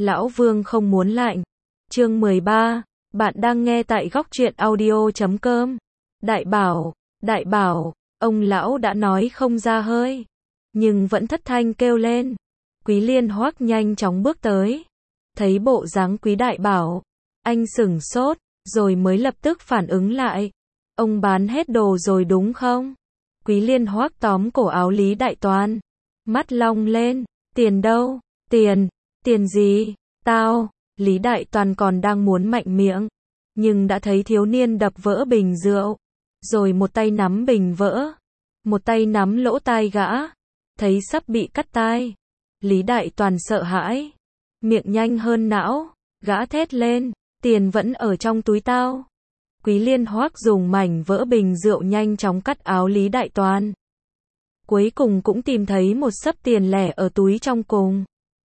Lão Vương không muốn lạnh. Chương 13, bạn đang nghe tại góc truyện audio.com. Đại bảo, ông lão đã nói không ra hơi, nhưng vẫn thất thanh kêu lên. Quý Liên Hoắc nhanh chóng bước tới, thấy bộ dáng Quý Đại Bảo, anh sửng sốt, rồi mới lập tức phản ứng lại. Ông bán hết đồ rồi đúng không? Quý Liên Hoắc tóm cổ áo Lý Đại Toàn, mắt long lên, tiền đâu? Tiền gì? Tao. Lý Đại Toàn còn đang muốn mạnh miệng, nhưng đã thấy thiếu niên đập vỡ bình rượu, rồi một tay nắm bình vỡ, một tay nắm lỗ tai gã, thấy sắp bị cắt tai. Lý Đại Toàn sợ hãi, miệng nhanh hơn não, gã thét lên, tiền vẫn ở trong túi tao. Quý Liên Hoắc dùng mảnh vỡ bình rượu nhanh chóng cắt áo Lý Đại Toàn. Cuối cùng cũng tìm thấy một xấp tiền lẻ ở túi trong cùng.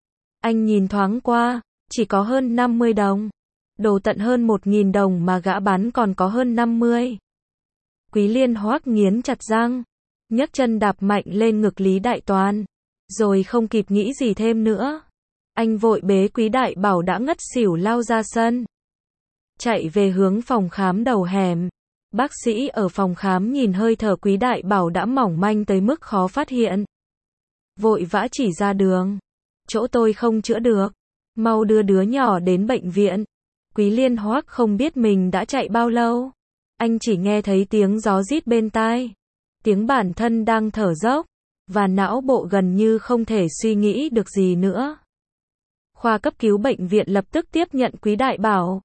Anh nhìn thoáng qua, chỉ có hơn 50 đồng. Đồ tận hơn 1.000 đồng mà gã bán còn có hơn 50. Quý Liên Hoắc nghiến chặt răng, nhấc chân đạp mạnh lên ngực Lý Đại Toàn, rồi không kịp nghĩ gì thêm nữa. Anh vội bế Quý Đại Bảo đã ngất xỉu lao ra sân, chạy về hướng phòng khám đầu hẻm. Bác sĩ ở phòng khám nhìn hơi thở Quý Đại Bảo đã mỏng manh tới mức khó phát hiện, vội vã chỉ ra đường. Chỗ tôi không chữa được, mau đưa đứa nhỏ đến bệnh viện. Quý Liên Hoắc không biết mình đã chạy bao lâu, anh chỉ nghe thấy tiếng gió rít bên tai, tiếng bản thân đang thở dốc, và não bộ gần như không thể suy nghĩ được gì nữa. Khoa cấp cứu bệnh viện lập tức tiếp nhận Quý Đại Bảo.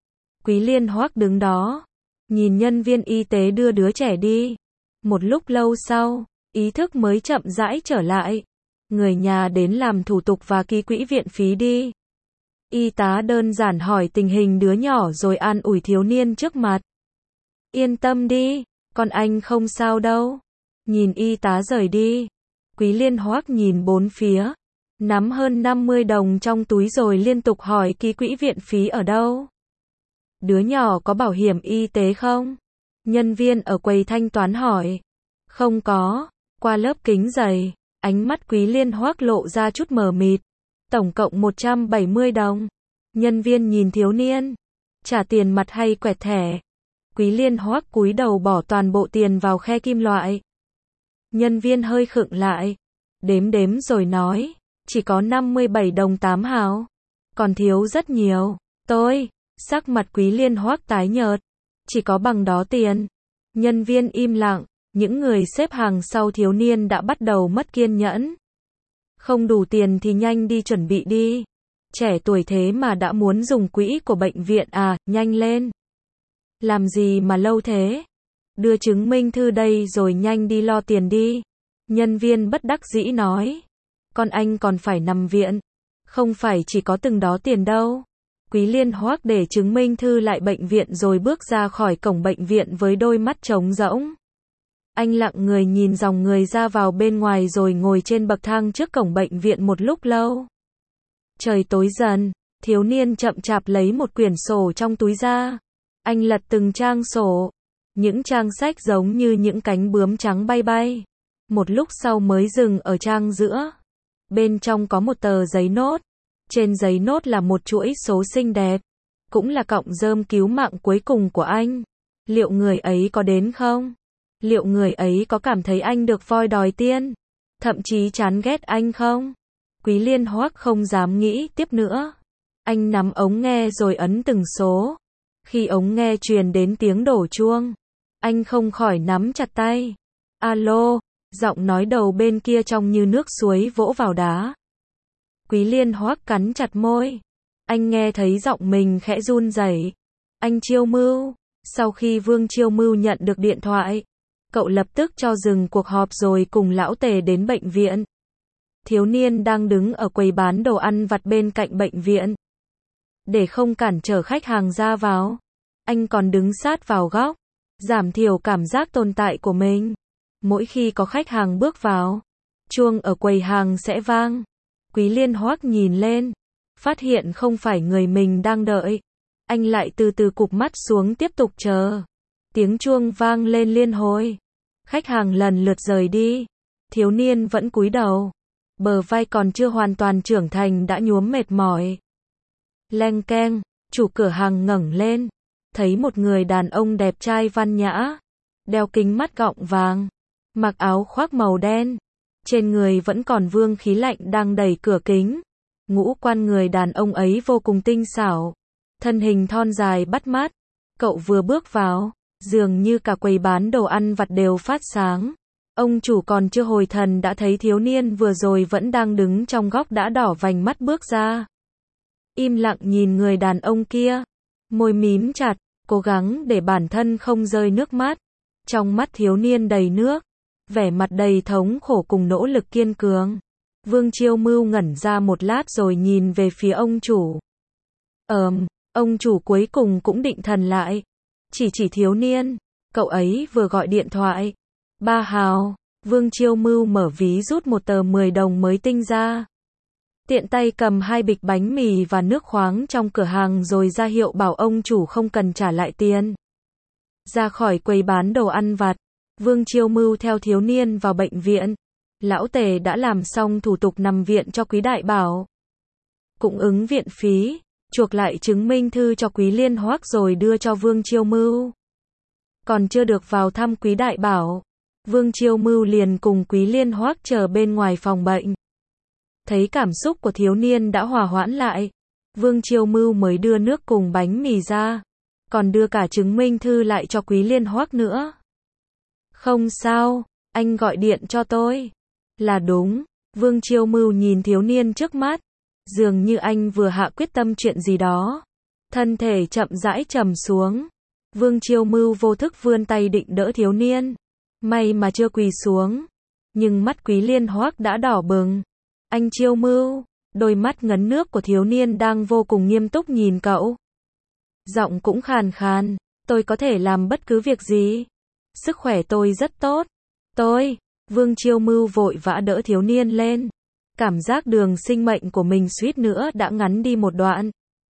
Quý Liên Hoắc đứng đó, nhìn nhân viên y tế đưa đứa trẻ đi. Một lúc lâu sau, ý thức mới chậm rãi trở lại. Người nhà đến làm thủ tục và ký quỹ viện phí đi. Y tá đơn giản hỏi tình hình đứa nhỏ rồi an ủi thiếu niên trước mặt. Yên tâm đi, con anh không sao đâu. Nhìn y tá rời đi, Quý Liên Hoắc nhìn bốn phía, nắm hơn 50 đồng trong túi rồi liên tục hỏi ký quỹ viện phí ở đâu. Đứa nhỏ có bảo hiểm y tế không? Nhân viên ở quầy thanh toán hỏi. Không có. Qua lớp kính dày, ánh mắt Quý Liên Hoắc lộ ra chút mờ mịt. Tổng cộng 170 đồng. Nhân viên nhìn thiếu niên. Trả tiền mặt hay quẹt thẻ? Quý Liên Hoắc cúi đầu bỏ toàn bộ tiền vào khe kim loại. Nhân viên hơi khựng lại, đếm rồi nói, chỉ có 57 đồng 8 hào. Còn thiếu rất nhiều. Sắc mặt Quý Liên Hoắc tái nhợt. Chỉ có bằng đó tiền. Nhân viên im lặng, những người xếp hàng sau thiếu niên đã bắt đầu mất kiên nhẫn. Không đủ tiền thì nhanh đi chuẩn bị đi. Trẻ tuổi thế mà đã muốn dùng quỹ của bệnh viện à, nhanh lên. Làm gì mà lâu thế? Đưa chứng minh thư đây rồi nhanh đi lo tiền đi. Nhân viên bất đắc dĩ nói. Con anh còn phải nằm viện. Không phải chỉ có từng đó tiền đâu. Quý Liên Hoắc để chứng minh thư lại bệnh viện rồi bước ra khỏi cổng bệnh viện với đôi mắt trống rỗng. Anh lặng người nhìn dòng người ra vào bên ngoài rồi ngồi trên bậc thang trước cổng bệnh viện một lúc lâu. Trời tối dần, thiếu niên chậm chạp lấy một quyển sổ trong túi ra. Anh lật từng trang sổ. Những trang sách giống như những cánh bướm trắng bay bay. Một lúc sau mới dừng ở trang giữa. Bên trong có một tờ giấy nốt. Trên giấy nốt là một chuỗi số xinh đẹp. Cũng là cọng rơm cứu mạng cuối cùng của anh. Liệu người ấy có đến không? Liệu người ấy có cảm thấy anh được voi đòi tiền? Thậm chí chán ghét anh không? Quý Liên Hoắc không dám nghĩ tiếp nữa. Anh nắm ống nghe rồi ấn từng số. Khi ống nghe truyền đến tiếng đổ chuông, anh không khỏi nắm chặt tay. Alo, giọng nói đầu bên kia trông như nước suối vỗ vào đá. Quý Liên Hoắc cắn chặt môi. Anh nghe thấy giọng mình khẽ run rẩy. Anh Chiêu Mưu. Sau khi Vương Chiêu Mưu nhận được điện thoại, cậu lập tức cho dừng cuộc họp rồi cùng lão Tề đến bệnh viện. Thiếu niên đang đứng ở quầy bán đồ ăn vặt bên cạnh bệnh viện. Để không cản trở khách hàng ra vào, anh còn đứng sát vào góc, giảm thiểu cảm giác tồn tại của mình. Mỗi khi có khách hàng bước vào, chuông ở quầy hàng sẽ vang. Quý Liên Hoắc nhìn lên, phát hiện không phải người mình đang đợi. Anh lại từ từ cụp mắt xuống tiếp tục chờ. Tiếng chuông vang lên liên hồi. Khách hàng lần lượt rời đi. Thiếu niên vẫn cúi đầu. Bờ vai còn chưa hoàn toàn trưởng thành đã nhuốm mệt mỏi. Leng keng, chủ cửa hàng ngẩng lên, thấy một người đàn ông đẹp trai văn nhã, đeo kính mắt gọng vàng, mặc áo khoác màu đen, trên người vẫn còn vương khí lạnh đang đẩy cửa kính. Ngũ quan người đàn ông ấy vô cùng tinh xảo, thân hình thon dài bắt mắt. Cậu vừa bước vào, dường như cả quầy bán đồ ăn vặt đều phát sáng. Ông chủ còn chưa hồi thần đã thấy thiếu niên vừa rồi vẫn đang đứng trong góc đã đỏ vành mắt bước ra. Im lặng nhìn người đàn ông kia, môi mím chặt, cố gắng để bản thân không rơi nước mắt. Trong mắt thiếu niên đầy nước, vẻ mặt đầy thống khổ cùng nỗ lực kiên cường. Vương Chiêu Mưu ngẩn ra một lát rồi nhìn về phía ông chủ. Ông chủ cuối cùng cũng định thần lại. Chỉ thiếu niên, cậu ấy vừa gọi điện thoại. 3 hào, Vương Chiêu Mưu mở ví rút một tờ 10 đồng mới tinh ra. Tiện tay cầm 2 bịch bánh mì và nước khoáng trong cửa hàng rồi ra hiệu bảo ông chủ không cần trả lại tiền. Ra khỏi quầy bán đồ ăn vặt, Vương Chiêu Mưu theo thiếu niên vào bệnh viện. Lão Tề đã làm xong thủ tục nằm viện cho Quý Đại Bảo. Cũng ứng viện phí, chuộc lại chứng minh thư cho Quý Liên Hoắc rồi đưa cho Vương Chiêu Mưu. Còn chưa được vào thăm Quý Đại Bảo, Vương Chiêu Mưu liền cùng Quý Liên Hoắc chờ bên ngoài phòng bệnh. Thấy cảm xúc của thiếu niên đã hòa hoãn lại, Vương Chiêu Mưu mới đưa nước cùng bánh mì ra, còn đưa cả chứng minh thư lại cho Quý Liên Hoắc nữa. Không sao, anh gọi điện cho tôi. Là đúng, Vương Chiêu Mưu nhìn thiếu niên trước mắt, dường như anh vừa hạ quyết tâm chuyện gì đó. Thân thể chậm rãi trầm xuống. Vương Chiêu Mưu vô thức vươn tay định đỡ thiếu niên. May mà chưa quỳ xuống. Nhưng mắt Quý Liên Hoắc đã đỏ bừng. Anh Chiêu Mưu, đôi mắt ngấn nước của thiếu niên đang vô cùng nghiêm túc nhìn cậu. Giọng cũng khàn khàn, tôi có thể làm bất cứ việc gì. Sức khỏe tôi rất tốt. Vương Chiêu Mưu vội vã đỡ thiếu niên lên. Cảm giác đường sinh mệnh của mình suýt nữa đã ngắn đi một đoạn.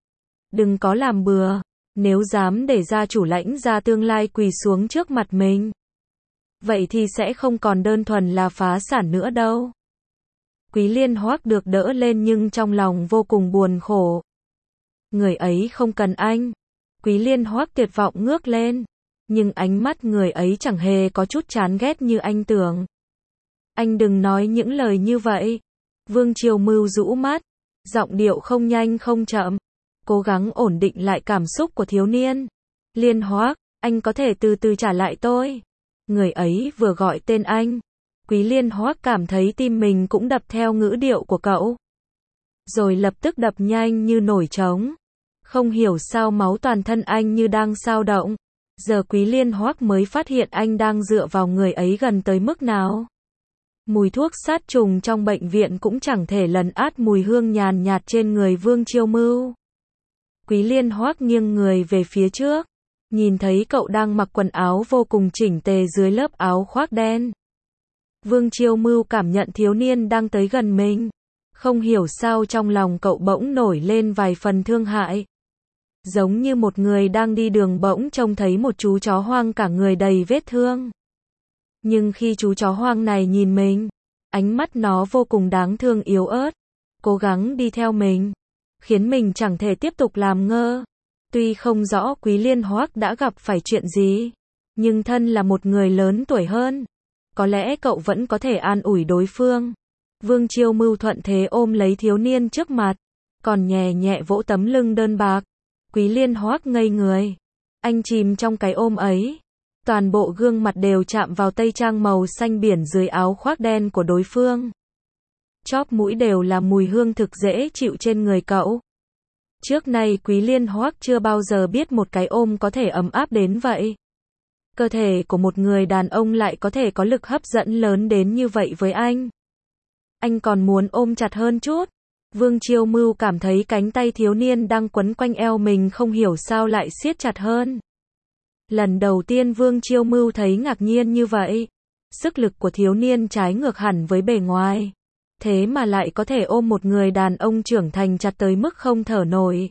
Đừng có làm bừa, nếu dám để gia chủ Lãnh gia tương lai quỳ xuống trước mặt mình, vậy thì sẽ không còn đơn thuần là phá sản nữa đâu. Quý Liên Hoắc được đỡ lên nhưng trong lòng vô cùng buồn khổ. Người ấy không cần anh. Quý Liên Hoắc tuyệt vọng ngước lên. Nhưng ánh mắt người ấy chẳng hề có chút chán ghét như anh tưởng. Anh đừng nói những lời như vậy. Vương Chiêu Mưu rũ mắt, giọng điệu không nhanh không chậm, cố gắng ổn định lại cảm xúc của thiếu niên. Liên Hoắc, anh có thể từ từ trả lại tôi. Người ấy vừa gọi tên anh, Quý Liên Hoắc cảm thấy tim mình cũng đập theo ngữ điệu của cậu. Rồi lập tức đập nhanh như nổi trống. Không hiểu sao máu toàn thân anh như đang xao động. Giờ Quý Liên Hoắc mới phát hiện anh đang dựa vào người ấy gần tới mức nào. Mùi thuốc sát trùng trong bệnh viện cũng chẳng thể lấn át mùi hương nhàn nhạt trên người Vương Chiêu Mưu. Quý Liên Hoắc nghiêng người về phía trước, nhìn thấy cậu đang mặc quần áo vô cùng chỉnh tề dưới lớp áo khoác đen. Vương Chiêu Mưu cảm nhận thiếu niên đang tới gần mình. Không hiểu sao trong lòng cậu bỗng nổi lên vài phần thương hại. Giống như một người đang đi đường bỗng trông thấy một chú chó hoang cả người đầy vết thương. Nhưng khi chú chó hoang này nhìn mình, ánh mắt nó vô cùng đáng thương yếu ớt, cố gắng đi theo mình, khiến mình chẳng thể tiếp tục làm ngơ. Tuy không rõ Quý Liên Hoắc đã gặp phải chuyện gì, nhưng thân là một người lớn tuổi hơn, có lẽ cậu vẫn có thể an ủi đối phương. Vương Chiêu Mưu thuận thế ôm lấy thiếu niên trước mặt, còn nhẹ nhẹ vỗ tấm lưng đơn bạc. Quý Liên Hoắc ngây người. Anh chìm trong cái ôm ấy. Toàn bộ gương mặt đều chạm vào tây trang màu xanh biển dưới áo khoác đen của đối phương. Chóp mũi đều là mùi hương thực dễ chịu trên người cậu. Trước nay Quý Liên Hoắc chưa bao giờ biết một cái ôm có thể ấm áp đến vậy. Cơ thể của một người đàn ông lại có thể có lực hấp dẫn lớn đến như vậy với anh. Anh còn muốn ôm chặt hơn chút. Vương Chiêu Mưu cảm thấy cánh tay thiếu niên đang quấn quanh eo mình không hiểu sao lại siết chặt hơn. Lần đầu tiên Vương Chiêu Mưu thấy ngạc nhiên như vậy. Sức lực của thiếu niên trái ngược hẳn với bề ngoài. Thế mà lại có thể ôm một người đàn ông trưởng thành chặt tới mức không thở nổi.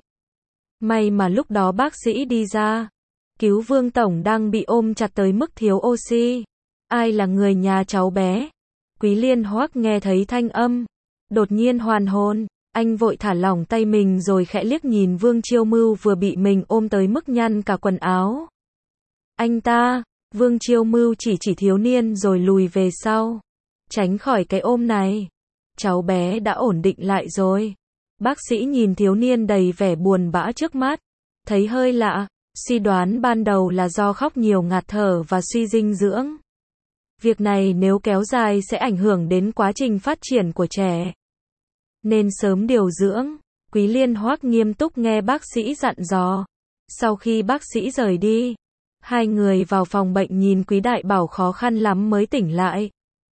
May mà lúc đó bác sĩ đi ra, cứu Vương Tổng đang bị ôm chặt tới mức thiếu oxy. Ai là người nhà cháu bé? Quý Liên Hoắc nghe thấy thanh âm, đột nhiên hoàn hồn. Anh vội thả lỏng tay mình rồi khẽ liếc nhìn Vương Chiêu Mưu vừa bị mình ôm tới mức nhăn cả quần áo. Anh ta, Vương Chiêu Mưu chỉ thiếu niên rồi lùi về sau. Tránh khỏi cái ôm này. Cháu bé đã ổn định lại rồi. Bác sĩ nhìn thiếu niên đầy vẻ buồn bã trước mắt. Thấy hơi lạ, suy đoán ban đầu là do khóc nhiều ngạt thở và suy dinh dưỡng. Việc này nếu kéo dài sẽ ảnh hưởng đến quá trình phát triển của trẻ. Nên sớm điều dưỡng. Quý Liên Hoắc nghiêm túc nghe bác sĩ dặn dò. Sau khi bác sĩ rời đi, hai người vào phòng bệnh nhìn Quý Đại Bảo khó khăn lắm mới tỉnh lại.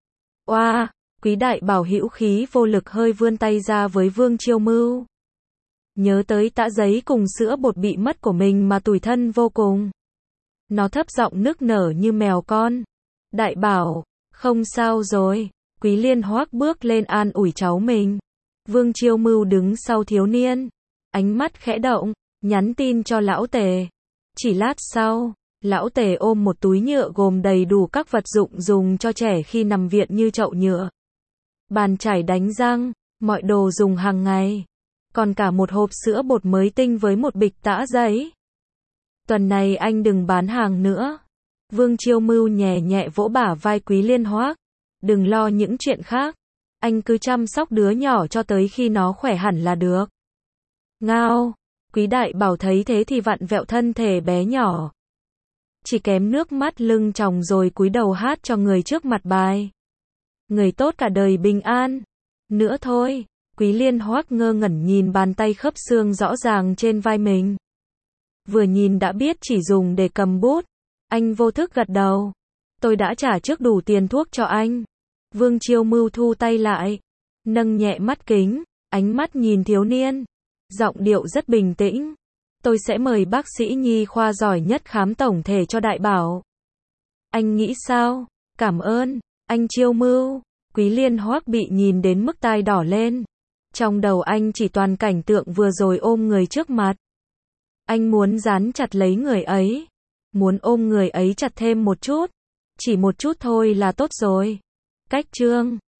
Oa, Quý Đại Bảo hữu khí vô lực hơi vươn tay ra với Vương Chiêu Mưu. Nhớ tới tã giấy cùng sữa bột bị mất của mình mà tủi thân vô cùng. Nó thấp giọng nức nở như mèo con. Đại Bảo, không sao rồi. Quý Liên Hoắc bước lên an ủi cháu mình. Vương Chiêu Mưu đứng sau thiếu niên. Ánh mắt khẽ động, nhắn tin cho lão Tề. Chỉ lát sau, lão Tề ôm một túi nhựa gồm đầy đủ các vật dụng dùng cho trẻ khi nằm viện như chậu nhựa, bàn chải đánh răng, mọi đồ dùng hàng ngày. Còn cả một hộp sữa bột mới tinh với một bịch tã giấy. Tuần này anh đừng bán hàng nữa. Vương Chiêu Mưu nhẹ nhẹ vỗ bả vai Quý Liên Hoắc. Đừng lo những chuyện khác. Anh cứ chăm sóc đứa nhỏ cho tới khi nó khỏe hẳn là được. Ngao. Quý Đại Bảo thấy thế thì vặn vẹo thân thể bé nhỏ. Chỉ kém nước mắt lưng tròng rồi cúi đầu hát cho người trước mặt bài. Người tốt cả đời bình an. Nữa thôi. Quý Liên Hoắc ngơ ngẩn nhìn bàn tay khớp xương rõ ràng trên vai mình. Vừa nhìn đã biết chỉ dùng để cầm bút. Anh vô thức gật đầu. Tôi đã trả trước đủ tiền thuốc cho anh. Vương Chiêu Mưu thu tay lại. Nâng nhẹ mắt kính. Ánh mắt nhìn thiếu niên. Giọng điệu rất bình tĩnh. Tôi sẽ mời bác sĩ nhi khoa giỏi nhất khám tổng thể cho Đại Bảo. Anh nghĩ sao? Cảm ơn, anh Chiêu Mưu. Quý Liên Hoắc bị nhìn đến mức tai đỏ lên. Trong đầu anh chỉ toàn cảnh tượng vừa rồi ôm người trước mặt. Anh muốn dán chặt lấy người ấy. Muốn ôm người ấy chặt thêm một chút. Chỉ một chút thôi là tốt rồi. Cách chương